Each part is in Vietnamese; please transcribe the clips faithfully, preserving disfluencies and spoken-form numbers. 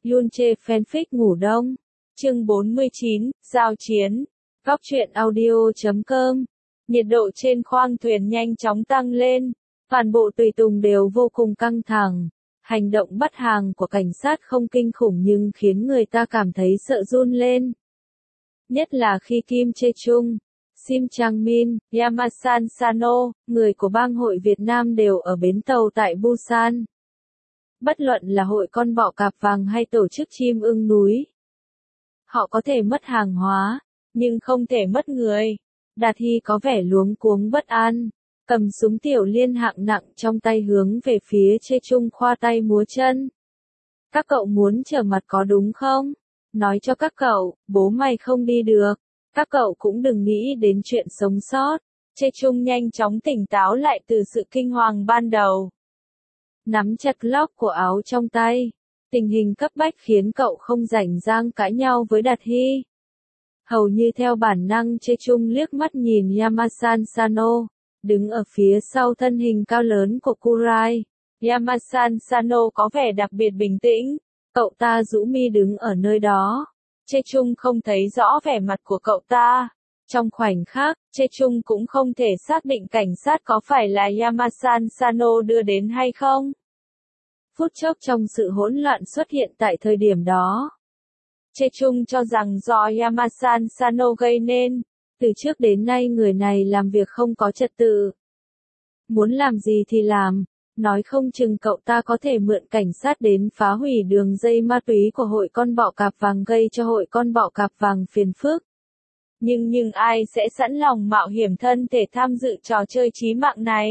Yunche fanfic ngủ đông. Chương bốn mươi chín, giao chiến. Góc truyện audio chấm com. Nhiệt độ trên khoang thuyền nhanh chóng tăng lên. Toàn bộ tùy tùng đều vô cùng căng thẳng. Hành động bắt hàng của cảnh sát không kinh khủng nhưng khiến người ta cảm thấy sợ run lên. Nhất là khi Kim Chae-chung, Sim Chang-min, Yamasan Sano, người của bang hội Việt Nam đều ở bến tàu tại Busan. Bất luận là hội con bọ cạp vàng hay tổ chức chim ưng núi. Họ có thể mất hàng hóa, nhưng không thể mất người. Đạt Hy có vẻ luống cuống bất an, cầm súng tiểu liên hạng nặng trong tay hướng về phía Chae-chung khoa tay múa chân. Các cậu muốn trở mặt có đúng không? Nói cho các cậu, bố mày không đi được. Các cậu cũng đừng nghĩ đến chuyện sống sót. Chae-chung nhanh chóng tỉnh táo lại từ sự kinh hoàng ban đầu. Nắm chặt lóc của áo trong tay. Tình hình cấp bách khiến cậu không rảnh rang cãi nhau với Đạt Hy. Hầu như theo bản năng Chae-chung liếc mắt nhìn Yamasan Sano, đứng ở phía sau thân hình cao lớn của Kurai. Yamasan Sano có vẻ đặc biệt bình tĩnh, cậu ta rũ mi đứng ở nơi đó. Chae-chung không thấy rõ vẻ mặt của cậu ta. Trong khoảnh khắc, Chae-chung cũng không thể xác định cảnh sát có phải là Yamasan Sano đưa đến hay không. Phút chốc trong sự hỗn loạn xuất hiện tại thời điểm đó. Chae-chung cho rằng do Yamasan Sano gây nên, từ trước đến nay người này làm việc không có trật tự. Muốn làm gì thì làm, nói không chừng cậu ta có thể mượn cảnh sát đến phá hủy đường dây ma túy của hội con bọ cạp vàng gây cho hội con bọ cạp vàng phiền phức. Nhưng nhưng ai sẽ sẵn lòng mạo hiểm thân thể tham dự trò chơi chí mạng này?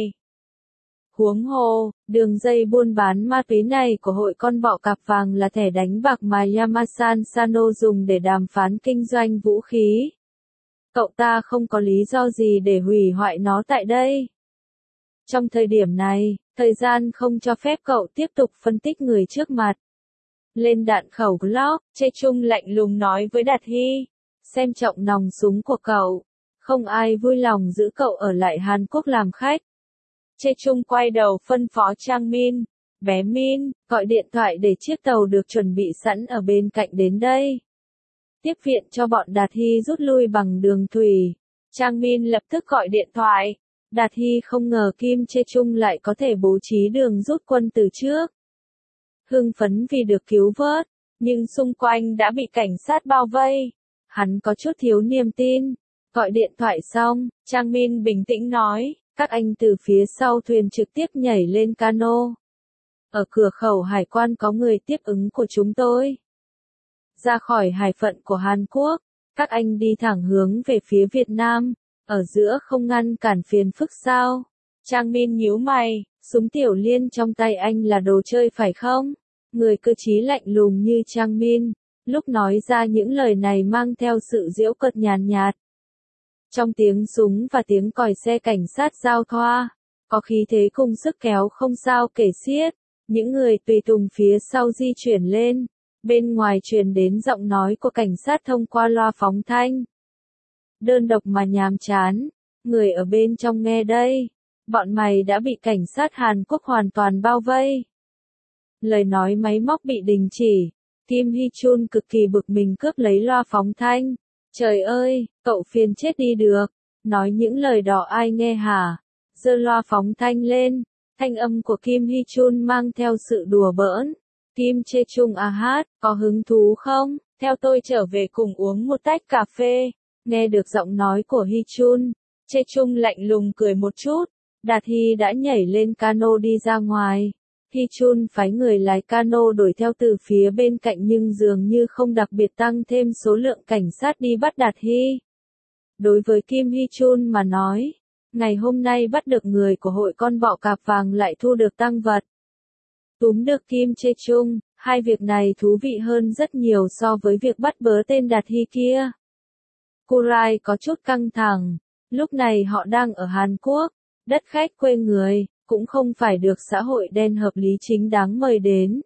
Huống hồ, đường dây buôn bán ma túy này của hội con bọ cạp vàng là thẻ đánh bạc mà Yamasan Sano dùng để đàm phán kinh doanh vũ khí. Cậu ta không có lý do gì để hủy hoại nó tại đây. Trong thời điểm này, thời gian không cho phép cậu tiếp tục phân tích người trước mặt. Lên đạn khẩu Glock, Chae-chung lạnh lùng nói với Đạt Hy, xem trọng nòng súng của cậu. Không ai vui lòng giữ cậu ở lại Hàn Quốc làm khách. Chae-chung quay đầu phân phó Chang Min, bé Min, gọi điện thoại để chiếc tàu được chuẩn bị sẵn ở bên cạnh đến đây. Tiếp viện cho bọn Đạt Hy rút lui bằng đường thủy. Chang Min lập tức gọi điện thoại. Đạt Hy không ngờ Kim Chae-chung lại có thể bố trí đường rút quân từ trước. Hưng phấn vì được cứu vớt, nhưng xung quanh đã bị cảnh sát bao vây. Hắn có chút thiếu niềm tin. Gọi điện thoại xong, Chang Min bình tĩnh nói, các anh từ phía sau thuyền trực tiếp nhảy lên cano. Ở cửa khẩu hải quan có người tiếp ứng của chúng tôi. Ra khỏi hải phận của Hàn Quốc, các anh đi thẳng hướng về phía Việt Nam, ở giữa không ngăn cản phiền phức sao? Chang Min nhíu mày, súng tiểu liên trong tay anh là đồ chơi phải không? Người cơ trí lạnh lùng như Chang Min, lúc nói ra những lời này mang theo sự giễu cợt nhàn nhạt. Trong tiếng súng và tiếng còi xe cảnh sát giao thoa, có khí thế cùng sức kéo không sao kể xiết. Những người tùy tùng phía sau di chuyển lên. Bên ngoài truyền đến giọng nói của cảnh sát thông qua loa phóng thanh. Đơn độc mà nhàm chán, người ở bên trong nghe đây. Bọn mày đã bị cảnh sát Hàn Quốc hoàn toàn bao vây. Lời nói máy móc bị đình chỉ. Kim Hee-chun cực kỳ bực mình cướp lấy loa phóng thanh. Trời ơi, cậu phiền chết đi được. Nói những lời đó ai nghe hả? Giơ loa phóng thanh lên. Thanh âm của Kim Hee-chun mang theo sự đùa bỡn. Kim Chae-chung à hát, có hứng thú không? Theo tôi trở về cùng uống một tách cà phê. Nghe được giọng nói của Hee-chun, Chae-chung lạnh lùng cười một chút. Đạt Hy đã nhảy lên cano đi ra ngoài. Hee-chun phái người lái cano đuổi theo từ phía bên cạnh nhưng dường như không đặc biệt tăng thêm số lượng cảnh sát đi bắt Đạt Hy. Đối với Kim Hee-chun mà nói, ngày hôm nay bắt được người của hội con bọ cạp vàng lại thu được tang vật. Túm được Kim Chae-chung, hai việc này thú vị hơn rất nhiều so với việc bắt bớ tên Đạt Hy kia. Kurai có chút căng thẳng, lúc này họ đang ở Hàn Quốc, đất khách quê người, cũng không phải được xã hội đen hợp lý chính đáng mời đến.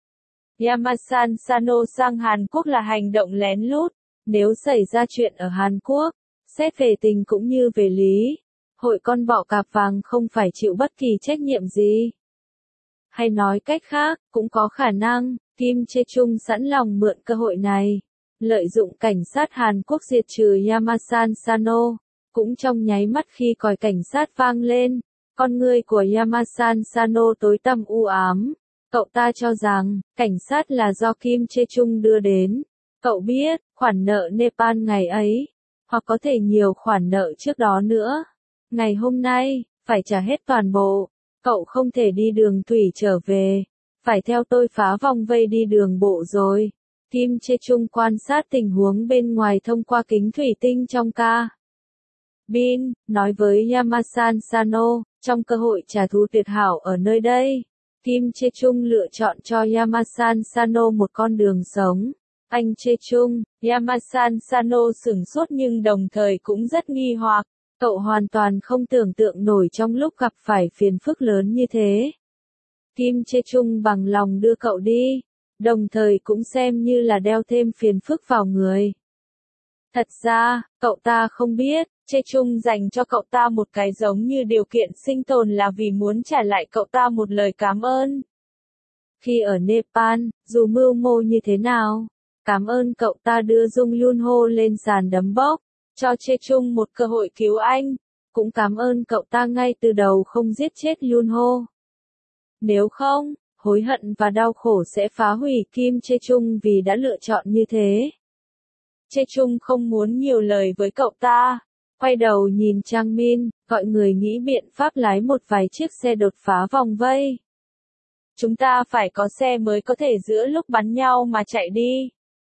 Yamasan Sano sang Hàn Quốc là hành động lén lút, nếu xảy ra chuyện ở Hàn Quốc, xét về tình cũng như về lý, hội con bọ cạp vàng không phải chịu bất kỳ trách nhiệm gì. Hay nói cách khác, cũng có khả năng, Kim Chae-chung sẵn lòng mượn cơ hội này, lợi dụng cảnh sát Hàn Quốc diệt trừ Yamasan Sano. Cũng trong nháy mắt khi còi cảnh sát vang lên, con ngươi của Yamasan Sano tối tăm u ám. Cậu ta cho rằng, cảnh sát là do Kim Chae-chung đưa đến. Cậu biết, khoản nợ Nepal ngày ấy, hoặc có thể nhiều khoản nợ trước đó nữa. Ngày hôm nay, phải trả hết toàn bộ. Cậu không thể đi đường thủy trở về. Phải theo tôi phá vòng vây đi đường bộ rồi. Kim Chae-chung quan sát tình huống bên ngoài thông qua kính thủy tinh trong ca bin, nói với Yamasan Sano, trong cơ hội trả thù tuyệt hảo ở nơi đây. Kim Chae-chung lựa chọn cho Yamasan Sano một con đường sống. Anh Chae-chung, Yamasan Sano sửng sốt nhưng đồng thời cũng rất nghi hoặc. Cậu hoàn toàn không tưởng tượng nổi trong lúc gặp phải phiền phức lớn như thế. Kim Chae-chung bằng lòng đưa cậu đi, đồng thời cũng xem như là đeo thêm phiền phức vào người. Thật ra, cậu ta không biết, Chae-chung dành cho cậu ta một cái giống như điều kiện sinh tồn là vì muốn trả lại cậu ta một lời cảm ơn. Khi ở Nepal, dù mưu mô như thế nào, cảm ơn cậu ta đưa Jung Yun-ho lên sàn đấm bốc, cho Chae-chung một cơ hội cứu anh, cũng cảm ơn cậu ta ngay từ đầu không giết chết Yun-ho. Nếu không, hối hận và đau khổ sẽ phá hủy Kim Chae-chung vì đã lựa chọn như thế. Chae-chung không muốn nhiều lời với cậu ta, quay đầu nhìn Chang Min, gọi người nghĩ biện pháp lái một vài chiếc xe đột phá vòng vây. Chúng ta phải có xe mới có thể giữa lúc bắn nhau mà chạy đi.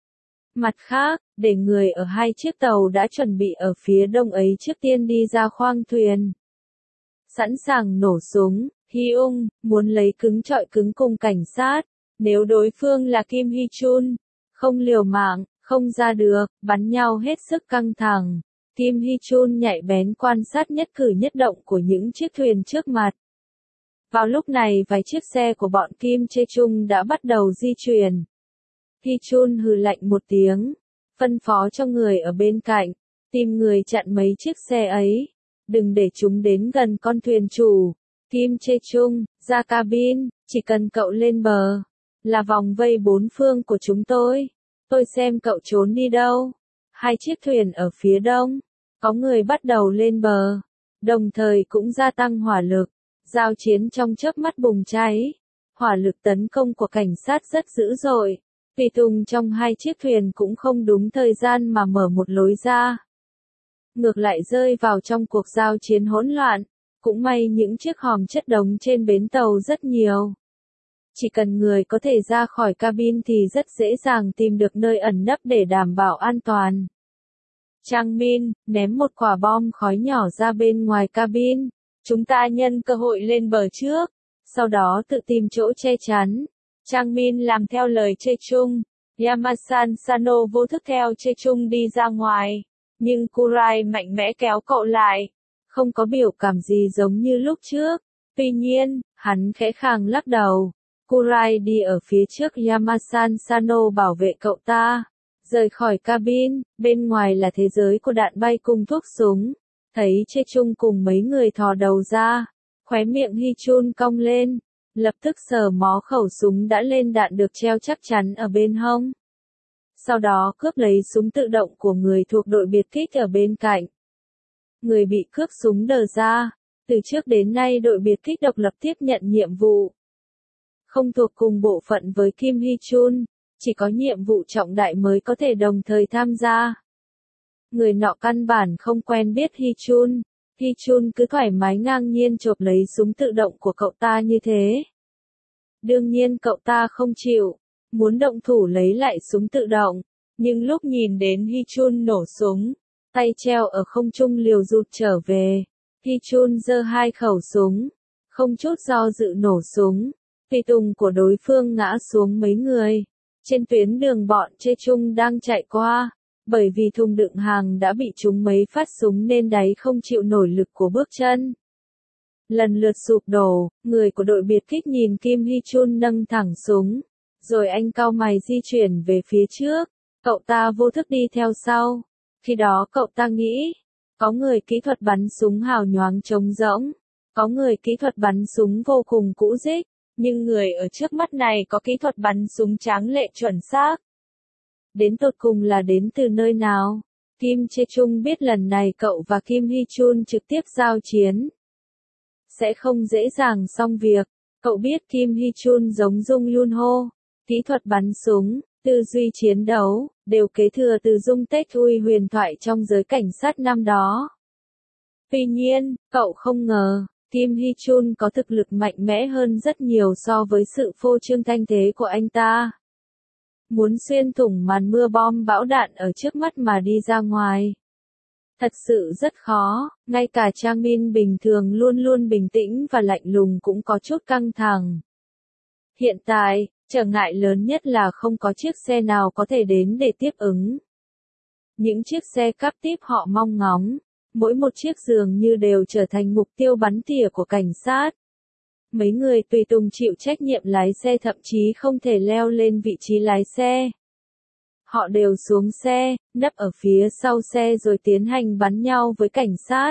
Mặt khác, để người ở hai chiếc tàu đã chuẩn bị ở phía đông ấy trước tiên đi ra khoang thuyền. Sẵn sàng nổ súng, Hyung muốn lấy cứng trọi cứng cùng cảnh sát. Nếu đối phương là Kim Hee-chun, không liều mạng, không ra được, bắn nhau hết sức căng thẳng. Kim Hee-chun nhạy bén quan sát nhất cử nhất động của những chiếc thuyền trước mặt. Vào lúc này vài chiếc xe của bọn Kim Chae-chung đã bắt đầu di chuyển. Hee-chun hừ lạnh một tiếng, phân phó cho người ở bên cạnh, tìm người chặn mấy chiếc xe ấy, đừng để chúng đến gần con thuyền chủ. Kim Chae-chung, ra cabin, chỉ cần cậu lên bờ, là vòng vây bốn phương của chúng tôi. Tôi xem cậu trốn đi đâu. Hai chiếc thuyền ở phía đông, có người bắt đầu lên bờ, đồng thời cũng gia tăng hỏa lực. Giao chiến trong chớp mắt bùng cháy. Hỏa lực tấn công của cảnh sát rất dữ dội. Tùy tùng trong hai chiếc thuyền cũng không đúng thời gian mà mở một lối ra. Ngược lại rơi vào trong cuộc giao chiến hỗn loạn. Cũng may những chiếc hòm chất đống trên bến tàu rất nhiều. Chỉ cần người có thể ra khỏi cabin thì rất dễ dàng tìm được nơi ẩn nấp để đảm bảo an toàn. Chang Min ném một quả bom khói nhỏ ra bên ngoài cabin. Chúng ta nhân cơ hội lên bờ trước, sau đó tự tìm chỗ che chắn. Chang Min làm theo lời Chae-chung. Yamasan Sano vô thức theo Chae-chung đi ra ngoài, nhưng Kurai mạnh mẽ kéo cậu lại. Không có biểu cảm gì giống như lúc trước. Tuy nhiên, hắn khẽ khàng lắc đầu. Kurai đi ở phía trước Yamasan Sano bảo vệ cậu ta. Rời khỏi cabin, bên ngoài là thế giới của đạn bay cùng thuốc súng. Thấy Chae-chung cùng mấy người thò đầu ra, khóe miệng Hee-chun cong lên, lập tức sờ mó khẩu súng đã lên đạn được treo chắc chắn ở bên hông. Sau đó cướp lấy súng tự động của người thuộc đội biệt kích ở bên cạnh. Người bị cướp súng đờ ra, từ trước đến nay đội biệt kích độc lập tiếp nhận nhiệm vụ. Không thuộc cùng bộ phận với Kim Hee-chun, chỉ có nhiệm vụ trọng đại mới có thể đồng thời tham gia. Người nọ căn bản không quen biết Hee-chun, Hee-chun cứ thoải mái ngang nhiên chộp lấy súng tự động của cậu ta như thế. Đương nhiên cậu ta không chịu, muốn động thủ lấy lại súng tự động, nhưng lúc nhìn đến Hee-chun nổ súng, tay treo ở không trung liều rụt trở về. Hee-chun giơ hai khẩu súng, không chút do dự nổ súng, tùy tùng của đối phương ngã xuống mấy người. Trên tuyến đường bọn Chae-chung đang chạy qua. Bởi vì thùng đựng hàng đã bị trúng mấy phát súng nên đáy không chịu nổi lực của bước chân. Lần lượt sụp đổ, người của đội biệt kích nhìn Kim Hee-chun nâng thẳng súng. Rồi anh cau mày di chuyển về phía trước, cậu ta vô thức đi theo sau. Khi đó cậu ta nghĩ, có người kỹ thuật bắn súng hào nhoáng trống rỗng, có người kỹ thuật bắn súng vô cùng cũ rích, Nhưng người ở trước mắt này có kỹ thuật bắn súng tráng lệ chuẩn xác. Đến tột cùng là đến từ nơi nào? Kim Chae-chung biết lần này cậu và Kim Hee-chun trực tiếp giao chiến. Sẽ không dễ dàng xong việc. Cậu biết Kim Hee-chun giống Jung Yoon-ho. Kỹ thuật bắn súng, tư duy chiến đấu, đều kế thừa từ Jung Taek-ui huyền thoại trong giới cảnh sát năm đó. Tuy nhiên, cậu không ngờ, Kim Hee-chun có thực lực mạnh mẽ hơn rất nhiều so với sự phô trương thanh thế của anh ta. Muốn xuyên thủng màn mưa bom bão đạn ở trước mắt mà đi ra ngoài. Thật sự rất khó, ngay cả Trang Min bình thường luôn luôn bình tĩnh và lạnh lùng cũng có chút căng thẳng. Hiện tại, trở ngại lớn nhất là không có chiếc xe nào có thể đến để tiếp ứng. Những chiếc xe cáp tiếp họ mong ngóng, mỗi một chiếc dường như đều trở thành mục tiêu bắn tỉa của cảnh sát. Mấy người tùy tùng chịu trách nhiệm lái xe thậm chí không thể leo lên vị trí lái xe. Họ đều xuống xe, nấp ở phía sau xe rồi tiến hành bắn nhau với cảnh sát.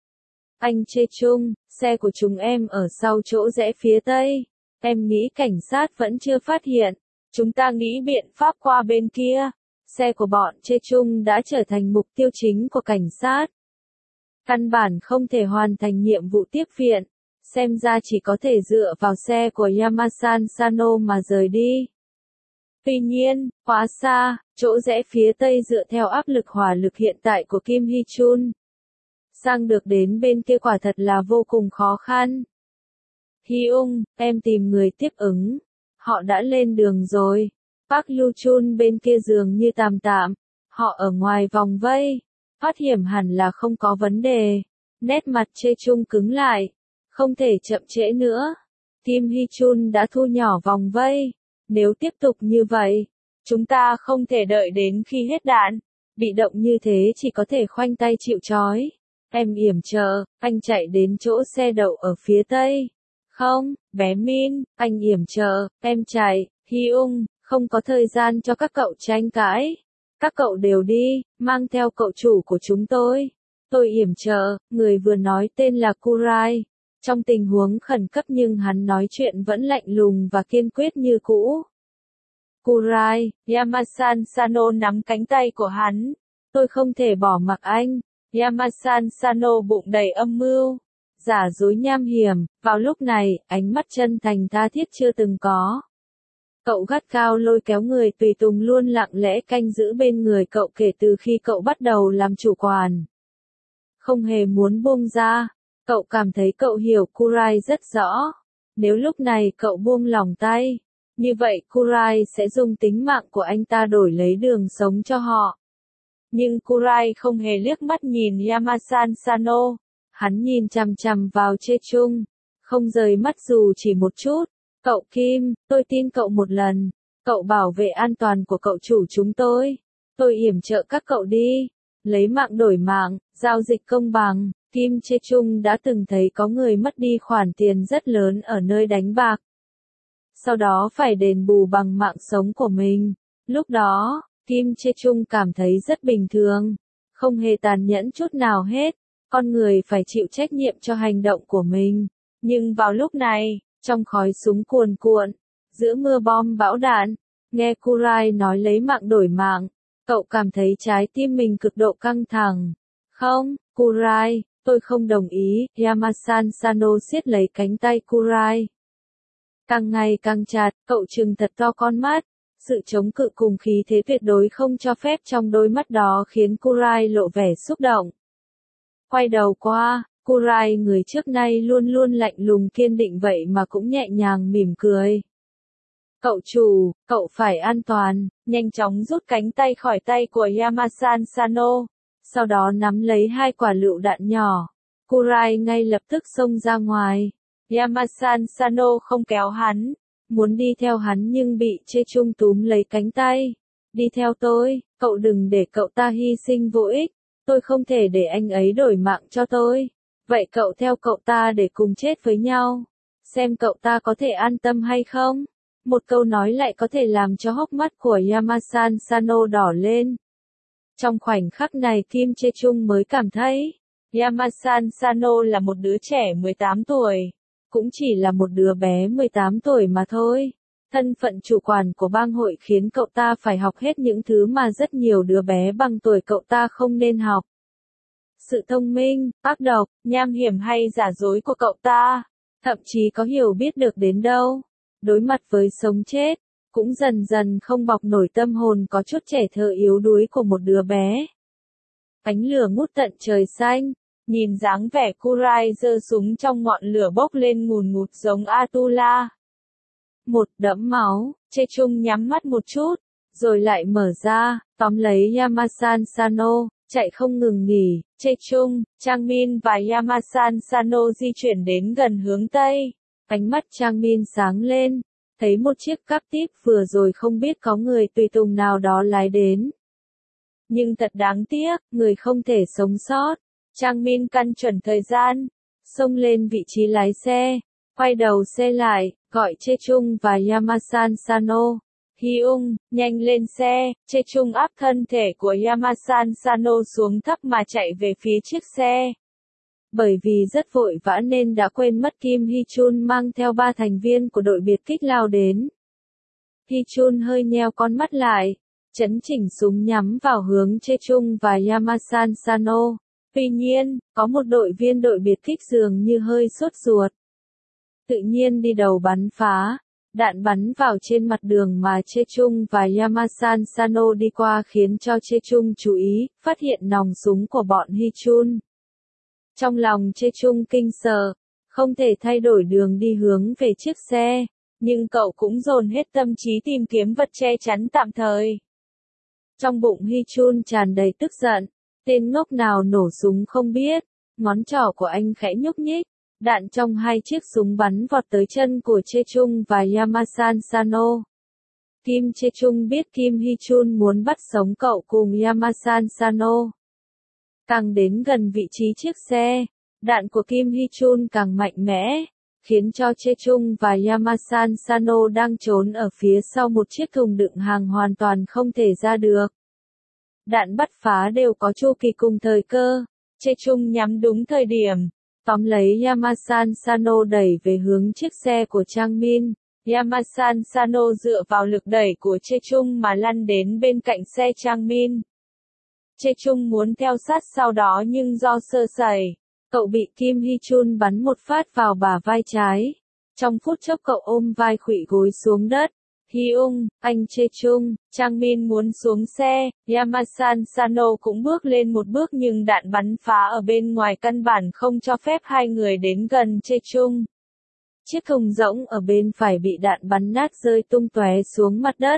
Anh Chae-chung, xe của chúng em ở sau chỗ rẽ phía tây. Em nghĩ cảnh sát vẫn chưa phát hiện. Chúng ta nghĩ biện pháp qua bên kia. Xe của bọn Chae-chung đã trở thành mục tiêu chính của cảnh sát. Căn bản không thể hoàn thành nhiệm vụ tiếp viện. Xem ra chỉ có thể dựa vào xe của Yamasan Sano mà rời đi. Tuy nhiên, quá xa, chỗ rẽ phía tây dựa theo áp lực hỏa lực hiện tại của Kim Hee-chun. Sang được đến bên kia quả thật là vô cùng khó khăn. Hyung, em tìm người tiếp ứng. Họ đã lên đường rồi. Park Yoo-chun bên kia dường như tạm tạm. Họ ở ngoài vòng vây. Thoát hiểm hẳn là không có vấn đề. Nét mặt Chae-chung cứng lại. Không thể chậm trễ nữa. Kim Hee-chun đã thu nhỏ vòng vây. Nếu tiếp tục như vậy, chúng ta không thể đợi đến khi hết đạn. Bị động như thế chỉ có thể khoanh tay chịu trói. Em yểm trợ, anh chạy đến chỗ xe đậu ở phía tây. Không, bé Min, anh yểm trợ, em chạy. Hyung, không có thời gian cho các cậu tranh cãi. Các cậu đều đi, mang theo cậu chủ của chúng tôi. Tôi yểm trợ, người vừa nói tên là Kurai. Trong tình huống khẩn cấp nhưng hắn nói chuyện vẫn lạnh lùng và kiên quyết như cũ. Kurai, Yamasan Sano nắm cánh tay của hắn. Tôi không thể bỏ mặc anh. Yamasan Sano bụng đầy âm mưu. Giả dối nham hiểm, vào lúc này, ánh mắt chân thành tha thiết chưa từng có. Cậu gắt cao lôi kéo người tùy tùng luôn lặng lẽ canh giữ bên người cậu kể từ khi cậu bắt đầu làm chủ quản. Không hề muốn buông ra. Cậu cảm thấy cậu hiểu Kurai rất rõ. Nếu lúc này cậu buông lỏng tay, như vậy Kurai sẽ dùng tính mạng của anh ta đổi lấy đường sống cho họ. Nhưng Kurai không hề liếc mắt nhìn Yamasan Sano. Hắn nhìn chằm chằm vào Chae-chung, không rời mắt dù chỉ một chút. Cậu Kim, tôi tin cậu một lần. Cậu bảo vệ an toàn của cậu chủ chúng tôi. Tôi yểm trợ các cậu đi. Lấy mạng đổi mạng, giao dịch công bằng. Kim Chae-chung đã từng thấy có người mất đi khoản tiền rất lớn ở nơi đánh bạc. Sau đó phải đền bù bằng mạng sống của mình. Lúc đó, Kim Chae-chung cảm thấy rất bình thường. Không hề tàn nhẫn chút nào hết. Con người phải chịu trách nhiệm cho hành động của mình. Nhưng vào lúc này, trong khói súng cuồn cuộn, giữa mưa bom bão đạn, nghe Kurai nói lấy mạng đổi mạng, cậu cảm thấy trái tim mình cực độ căng thẳng. Không, Kurai, tôi không đồng ý. Yamasan Sano siết lấy cánh tay Kurai. Càng ngày càng chặt, cậu trừng thật to con mắt. Sự chống cự cùng khí thế tuyệt đối không cho phép trong đôi mắt đó khiến Kurai lộ vẻ xúc động. Quay đầu qua, Kurai người trước nay luôn luôn lạnh lùng kiên định vậy mà cũng nhẹ nhàng mỉm cười. Cậu chủ, cậu phải an toàn, nhanh chóng rút cánh tay khỏi tay của Yamasan Sano, sau đó nắm lấy hai quả lựu đạn nhỏ. Kurai ngay lập tức xông ra ngoài. Yamasan Sano không kéo hắn, muốn đi theo hắn nhưng bị Chae-chung túm lấy cánh tay. Đi theo tôi, cậu đừng để cậu ta hy sinh vô ích. Tôi không thể để anh ấy đổi mạng cho tôi. Vậy cậu theo cậu ta để cùng chết với nhau. Xem cậu ta có thể an tâm hay không. Một câu nói lại có thể làm cho hốc mắt của Yamasan Sano đỏ lên. Trong khoảnh khắc này Kim Chae-chung mới cảm thấy, Yamasan Sano là một đứa trẻ mười tám tuổi. cũng chỉ là một đứa bé mười tám tuổi mà thôi. Thân phận chủ quản của bang hội khiến cậu ta phải học hết những thứ mà rất nhiều đứa bé bằng tuổi cậu ta không nên học. Sự thông minh, ác độc, nham hiểm hay giả dối của cậu ta, thậm chí có hiểu biết được đến đâu, đối mặt với sống chết, cũng dần dần không bọc nổi tâm hồn có chút trẻ thơ yếu đuối của một đứa bé. Ánh lửa ngút tận trời xanh, nhìn dáng vẻ Kurai giơ súng trong ngọn lửa bốc lên ngùn ngụt giống Atula. Một đẫm máu, Chechung nhắm mắt một chút, rồi lại mở ra, tóm lấy Yamasan Sano, chạy không ngừng nghỉ. Chechung, Changmin và Yamasan Sano di chuyển đến gần hướng Tây. Ánh mắt Changmin sáng lên, thấy một chiếc Captive vừa rồi không biết có người tùy tùng nào đó lái đến. Nhưng thật đáng tiếc, người không thể sống sót. Changmin căn chuẩn thời gian, xông lên vị trí lái xe, quay đầu xe lại, gọi Chechung và Yamasan Sano. Hyung, nhanh lên xe. Chechung áp thân thể của Yamasan Sano xuống thấp mà chạy về phía chiếc xe. Bởi vì rất vội vã nên đã quên mất Kim Hee-chun mang theo ba thành viên của đội biệt kích lao đến. Hee-chun hơi nheo con mắt lại, chấn chỉnh súng nhắm vào hướng Chechung và Yamasan Sano. Tuy nhiên, có một đội viên đội biệt kích dường như hơi sốt ruột. Tự nhiên đi đầu bắn phá, đạn bắn vào trên mặt đường mà Chechung và Yamasan Sano đi qua khiến cho Chechung chú ý, phát hiện nòng súng của bọn Hee-chun. Trong lòng Chechung kinh sợ, không thể thay đổi đường đi hướng về chiếc xe, nhưng cậu cũng dồn hết tâm trí tìm kiếm vật che chắn tạm thời. Trong bụng Hee-chun tràn đầy tức giận, tên ngốc nào nổ súng không biết, ngón trỏ của anh khẽ nhúc nhích, đạn trong hai chiếc súng bắn vọt tới chân của Chechung và Yamasan Sano. Kim Chechung biết Kim Hee-chun muốn bắt sống cậu cùng Yamasan Sano. Càng đến gần vị trí chiếc xe, đạn của Kim Hee-chun càng mạnh mẽ, khiến cho Chechung và Yamasan Sano đang trốn ở phía sau một chiếc thùng đựng hàng hoàn toàn không thể ra được. Đạn bắt phá đều có chu kỳ cùng thời cơ, Chechung nhắm đúng thời điểm, tóm lấy Yamasan Sano đẩy về hướng chiếc xe của Changmin. Yamasan Sano dựa vào lực đẩy của Chechung mà lăn đến bên cạnh xe Changmin. Chechung muốn theo sát sau đó nhưng do sơ sẩy, cậu bị Kim Hee-chun bắn một phát vào bả vai trái. Trong phút chốc cậu ôm vai khuỵu gối xuống đất. Hyung, anh Chechung, Changmin muốn xuống xe, Yamasan Sano cũng bước lên một bước nhưng đạn bắn phá ở bên ngoài căn bản không cho phép hai người đến gần Chechung. Chiếc thùng rỗng ở bên phải bị đạn bắn nát rơi tung tóe xuống mặt đất.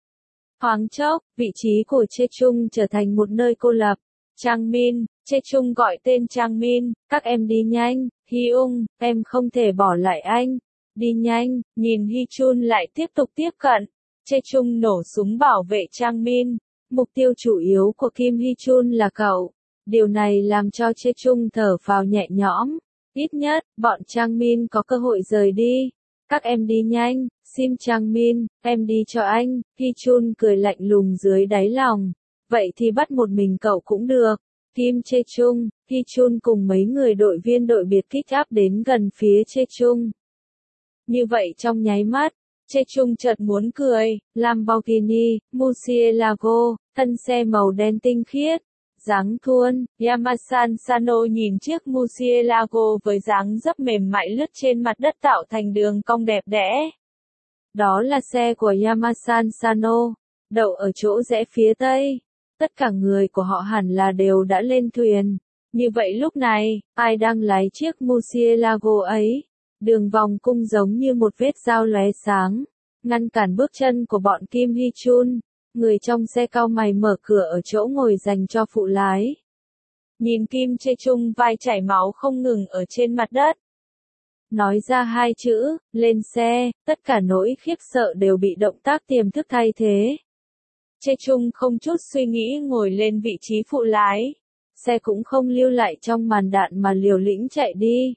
Thoáng chốc, vị trí của Chechung trở thành một nơi cô lập. Changmin, Chechung gọi tên Changmin, các em đi nhanh. Hyung, em không thể bỏ lại anh. Đi nhanh, nhìn Hee-chun lại tiếp tục tiếp cận. Chechung nổ súng bảo vệ Changmin. Mục tiêu chủ yếu của Kim Hee-chun là cậu. Điều này làm cho Chechung thở phào nhẹ nhõm. Ít nhất, bọn Changmin có cơ hội rời đi. Các em đi nhanh, Sim Changmin, em đi cho anh. Hee-chun cười lạnh lùng dưới đáy lòng. Vậy thì bắt một mình cậu cũng được. Kim Chechung, Hee-chun cùng mấy người đội viên đội biệt kích áp đến gần phía Chechung. Như vậy trong nháy mắt, Chechung chợt muốn cười. Lamborghini, Murcielago, thân xe màu đen tinh khiết, dáng thuôn. Yamasan Sano nhìn chiếc Murcielago với dáng dấp mềm mại lướt trên mặt đất tạo thành đường cong đẹp đẽ. Đó là xe của Yamasan Sano, đậu ở chỗ rẽ phía tây. Tất cả người của họ hẳn là đều đã lên thuyền. Như vậy lúc này, ai đang lái chiếc Murcielago ấy? Đường vòng cung giống như một vết dao lóe sáng, ngăn cản bước chân của bọn Kim Hee-chun. Người trong xe cau mày mở cửa ở chỗ ngồi dành cho phụ lái. Nhìn Kim Chechung vai chảy máu không ngừng ở trên mặt đất. Nói ra hai chữ, lên xe, tất cả nỗi khiếp sợ đều bị động tác tiềm thức thay thế. Chechung không chút suy nghĩ ngồi lên vị trí phụ lái. Xe cũng không lưu lại trong màn đạn mà liều lĩnh chạy đi.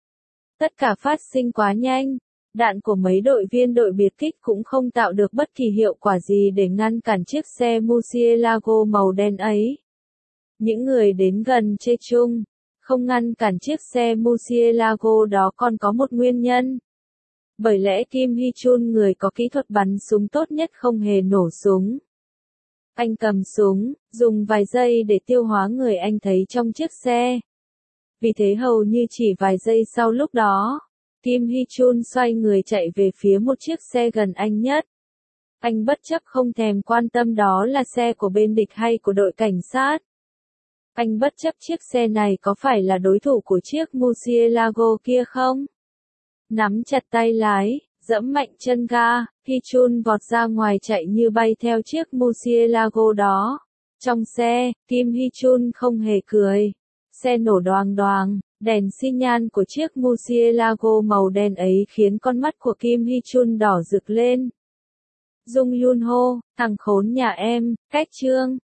Tất cả phát sinh quá nhanh, đạn của mấy đội viên đội biệt kích cũng không tạo được bất kỳ hiệu quả gì để ngăn cản chiếc xe Murcielago màu đen ấy. Những người đến gần Chechung, không ngăn cản chiếc xe Murcielago đó còn có một nguyên nhân. Bởi lẽ Kim Hee-chun, người có kỹ thuật bắn súng tốt nhất, không hề nổ súng. Anh cầm súng, dùng vài giây để tiêu hóa người anh thấy trong chiếc xe. Vì thế hầu như chỉ vài giây sau lúc đó, Kim Hee-chun xoay người chạy về phía một chiếc xe gần anh nhất. Anh bất chấp không thèm quan tâm đó là xe của bên địch hay của đội cảnh sát. Anh bất chấp chiếc xe này có phải là đối thủ của chiếc Murcielago kia không. Nắm chặt tay lái, dẫm mạnh chân ga, Hee-chun vọt ra ngoài chạy như bay theo chiếc Murcielago đó. Trong xe, Kim Hee-chun không hề cười. Xe nổ đoàng đoàng, đèn xi nhan của chiếc Murcielago màu đen ấy khiến con mắt của Kim Hee-chun đỏ rực lên. Jung Yun Ho, thằng khốn nhà em, cách chương.